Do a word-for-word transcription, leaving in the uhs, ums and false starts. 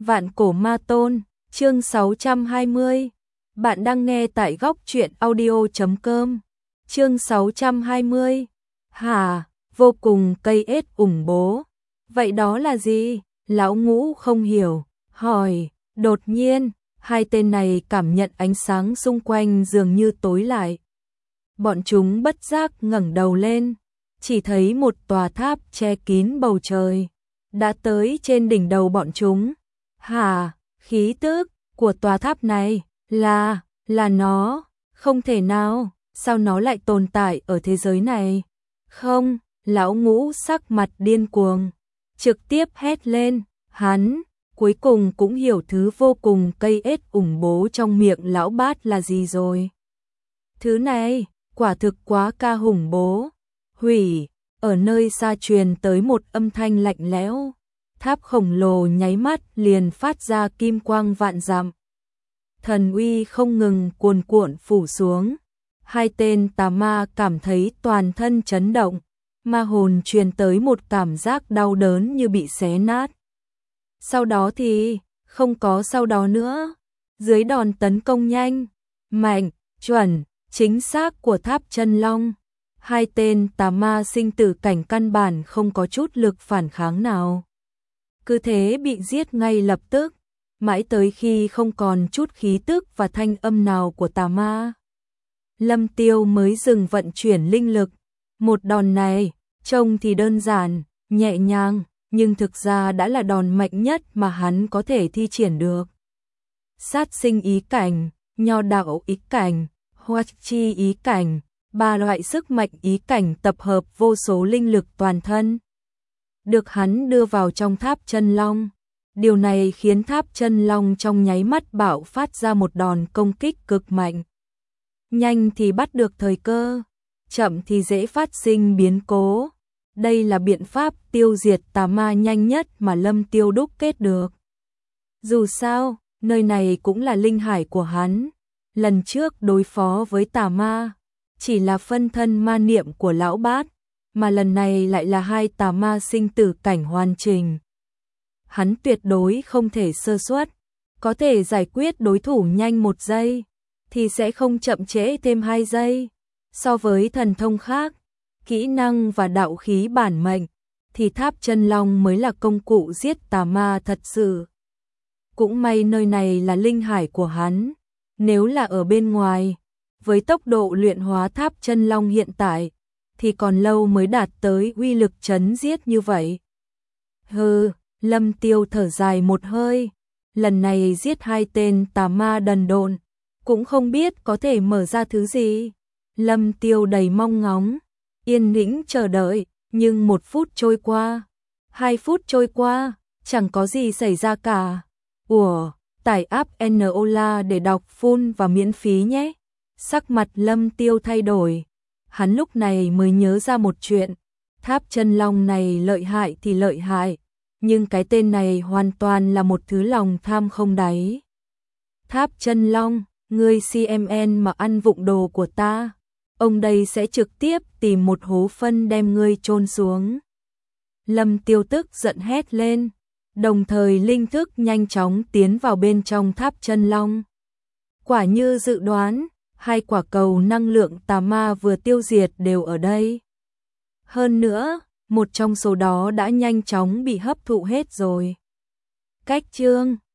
Vạn cổ ma tôn, chương sáu trăm hai mươi. Bạn đang nghe tại góc truyện audio chấm com. Chương sáu trăm hai mươi. Hả, vô cùng cây ết ủng bố. Vậy đó là gì? Lão Ngũ không hiểu, hỏi. Đột nhiên, hai tên này cảm nhận ánh sáng xung quanh dường như tối lại. Bọn chúng bất giác ngẩng đầu lên, chỉ thấy một tòa tháp che kín bầu trời đã tới trên đỉnh đầu bọn chúng. Hả, khí tức của tòa tháp này là, là nó, không thể nào, sao nó lại tồn tại ở thế giới này? Không, Lão Ngũ sắc mặt điên cuồng, trực tiếp hét lên, hắn cuối cùng cũng hiểu thứ vô cùng cây ết ủng bố trong miệng lão bát là gì rồi. Thứ này, quả thực quá ca hùng bố. Hủy, ở nơi xa truyền tới một âm thanh lạnh lẽo. Tháp khổng lồ nháy mắt liền phát ra kim quang vạn dặm. Thần uy không ngừng cuồn cuộn phủ xuống. Hai tên tà ma cảm thấy toàn thân chấn động. Ma hồn truyền tới một cảm giác đau đớn như bị xé nát. Sau đó thì, không có sau đó nữa. Dưới đòn tấn công nhanh, mạnh, chuẩn, chính xác của tháp chân long, hai tên tà ma sinh tử cảnh căn bản không có chút lực phản kháng nào. Cứ thế bị giết ngay lập tức, mãi tới khi không còn chút khí tức và thanh âm nào của tà ma. Lâm Tiêu mới dừng vận chuyển linh lực. Một đòn này, trông thì đơn giản, nhẹ nhàng, nhưng thực ra đã là đòn mạnh nhất mà hắn có thể thi triển được. Sát sinh ý cảnh, nho đạo ý cảnh, hoa chi ý cảnh, ba loại sức mạnh ý cảnh tập hợp vô số linh lực toàn thân. Được hắn đưa vào trong tháp chân long. Điều này khiến tháp chân long trong nháy mắt bạo phát ra một đòn công kích cực mạnh. Nhanh thì bắt được thời cơ, chậm thì dễ phát sinh biến cố. Đây là biện pháp tiêu diệt tà ma nhanh nhất mà Lâm Tiêu đúc kết được. Dù sao, nơi này cũng là linh hải của hắn. Lần trước đối phó với tà ma, chỉ là phân thân ma niệm của lão bát, mà lần này lại là hai tà ma sinh tử cảnh hoàn chỉnh. Hắn tuyệt đối không thể sơ suất, có thể giải quyết đối thủ nhanh một giây, thì sẽ không chậm trễ thêm hai giây. So với thần thông khác, kỹ năng và đạo khí bản mệnh, thì tháp chân long mới là công cụ giết tà ma thật sự. Cũng may nơi này là linh hải của hắn, nếu là ở bên ngoài, với tốc độ luyện hóa tháp chân long hiện tại, thì còn lâu mới đạt tới uy lực chấn giết như vậy. Hừ, Lâm Tiêu thở dài một hơi, lần này giết hai tên tà ma đần độn, cũng không biết có thể mở ra thứ gì. Lâm Tiêu đầy mong ngóng, yên tĩnh chờ đợi, nhưng một phút trôi qua, hai phút trôi qua, chẳng có gì xảy ra cả. Ủa, tải app Enola để đọc full và miễn phí nhé. Sắc mặt Lâm Tiêu thay đổi, hắn lúc này mới nhớ ra một chuyện, tháp chân long này lợi hại thì lợi hại, nhưng cái tên này hoàn toàn là một thứ lòng tham không đáy. Tháp chân long, ngươi xê em en mà ăn vụng đồ của ta, ông đây sẽ trực tiếp tìm một hố phân đem ngươi chôn xuống. Lâm Tiêu tức giận hét lên, đồng thời linh thức nhanh chóng tiến vào bên trong tháp chân long. Quả như dự đoán, hai quả cầu năng lượng tà ma vừa tiêu diệt đều ở đây. Hơn nữa, một trong số đó đã nhanh chóng bị hấp thụ hết rồi. Cách chương